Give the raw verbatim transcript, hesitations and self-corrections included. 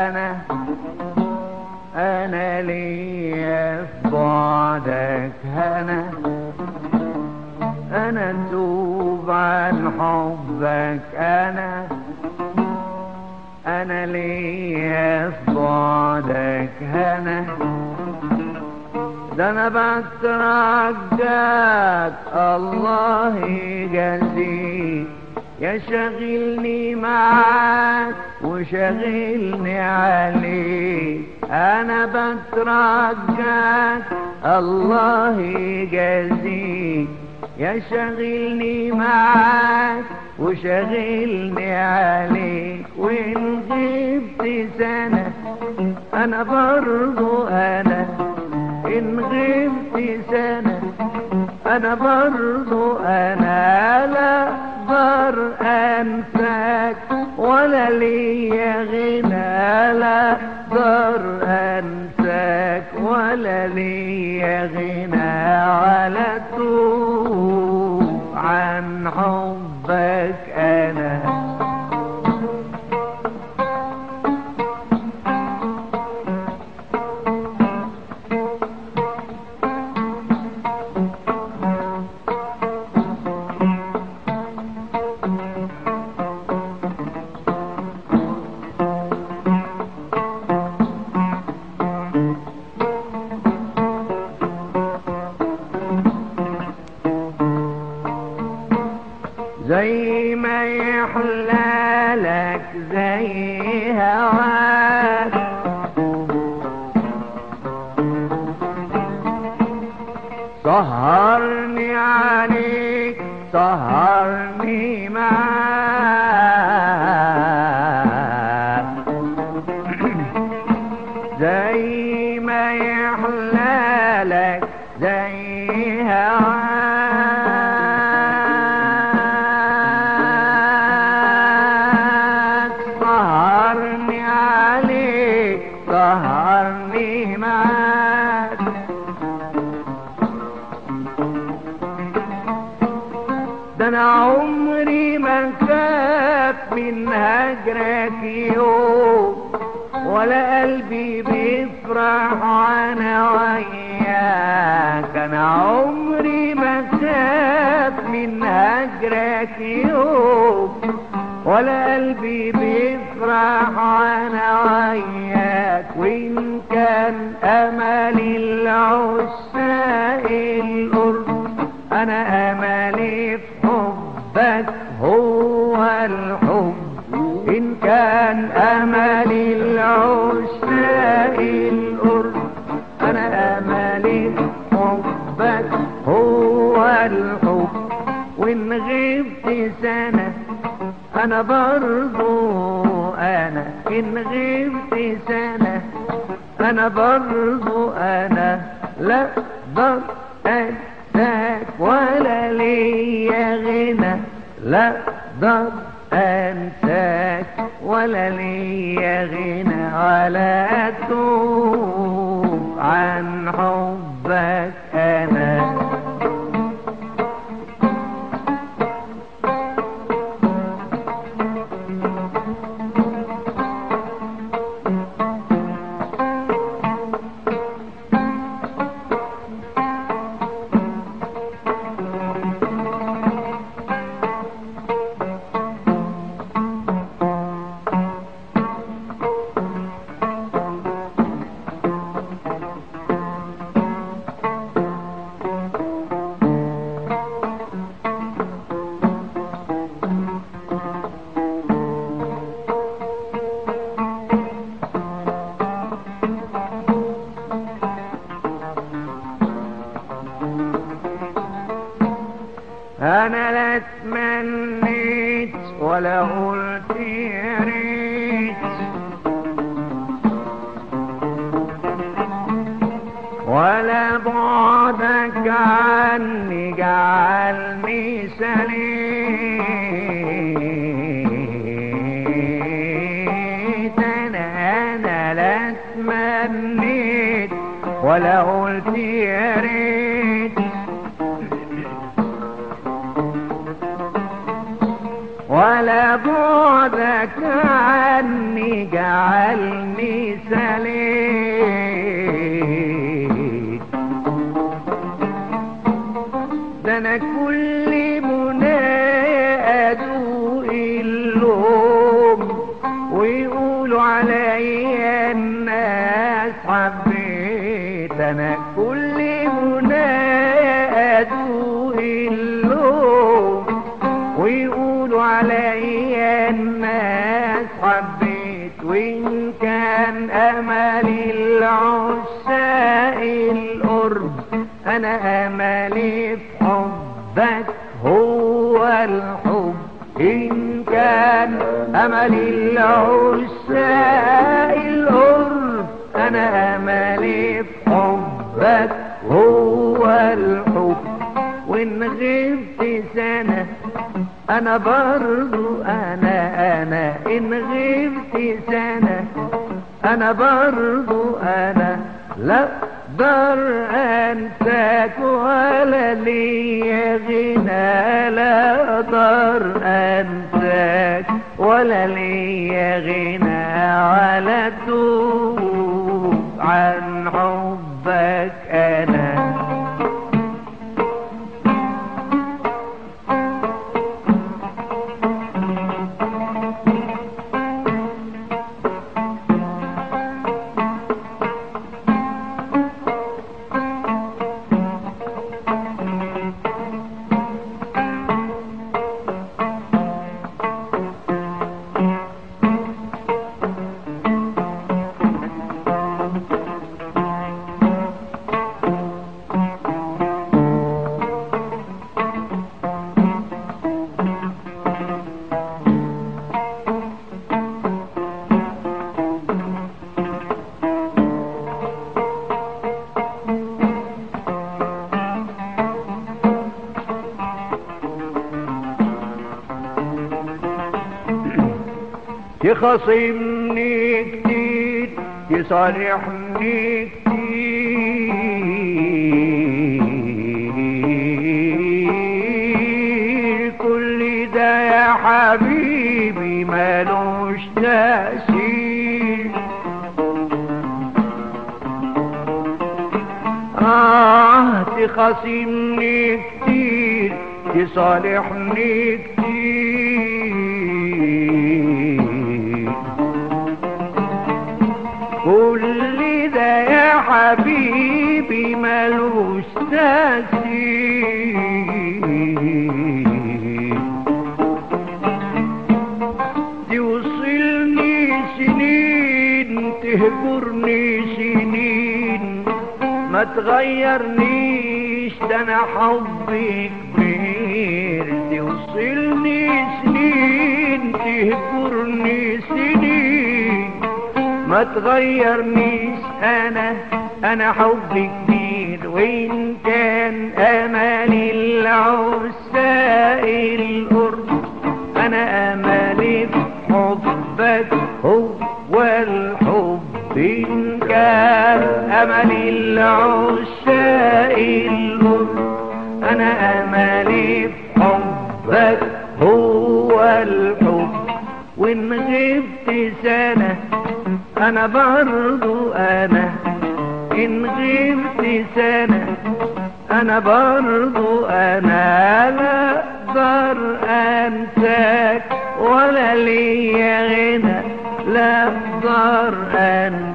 أنا أنا ليا في بعدك هنا، أنا توب عن حبك، أنا أنا ليا في بعدك هنا، ده أنا بترجاك الله يجازيك، يا شاغلني معاك وشاغلني عليك، أنا بترجاك الله يجازيك، يا شاغلني معاك وشاغلني عليك، وإن غبت سنة أنا برضو أنا، إن غبت سنة أنا برضو أنا، لا أقدر أنساك ولا ليا غنى، لا أقدر أنساك ولا ليا غنى، ولا توب عن حبك أنا. زي ما يحلالك زي هواك، سهرني عليك سهرني معاك، زي ما يحلالك زي هواك، سهرني معاك، ده انا عمري ما خاف من هجرك يوم، ولا قلبي بيفرح وانا وياك، انا عمري ما خاف من هجرك يوم، ولا قلبي بيفرح وانا وياك، وإن كان أمل العشاق القرب، أنا أملي في حبك هو الحب، إن كان أمل العشاق القرب، أنا أملي في حبك هو الحب، وإن غبت سنة أنا برضو أنا، إن غبت سنة أنا برضو أنا، لا أقدر أنساك ولا ليا غنى، لا أقدر أنساك ولا ليا غنى، ولا أتوب عن حبك أنا. أنا لا تمنيت ولا قلت يا ريت، ولا بعدك عني جعلني سليت، أنا أنا لا تمنيت ولا قلت يا ريت، ولا بعدك عني اللي جعلني سليم. ده انا كل منايا ادوق اللوم ويقولوا عليا الناس حبيت. انا كل منايا ادوق اللوم ويقولوا عليا الناس حبيت. وإن كان أملي العشاق القرب أنا أملي في حبك هو الحب. إن كان أملي العشاق القرب أنا أملي في حبك هو الحب. وإن غبت سنة أنا برضو أنا أنا إن غبت سنة أنا برضو أنا لا أقدر أنساك ولا ليا غنى. لا أقدر أنساك ولا ليا غنى ولا أتوب عن حبك أنا. تخاصمني كتير تصالحني كتير كل ده يا حبيبي مالوش تأثير. آه تخاصمني كتير تصالحني كتير كل ده يا حبيبي ملوش تأثير. توصلني سنين تهجرني سنين ما تغيرنيش ده انا حبي كبير. توصلني سنين تهجرني سنين ما تغيرنيش انا انا حبي كبير. وإن كان امالي العشاق القرب انا امالي في حبك هو الحب. إن كان امالي العشاق القرب انا امالي في حبك هو الحب. وإن غبت سنة أنا برضو أنا إن غبت سنة أنا برضو أنا لا أقدر أنساك ولا ليا غنى. لا أقدر أنساك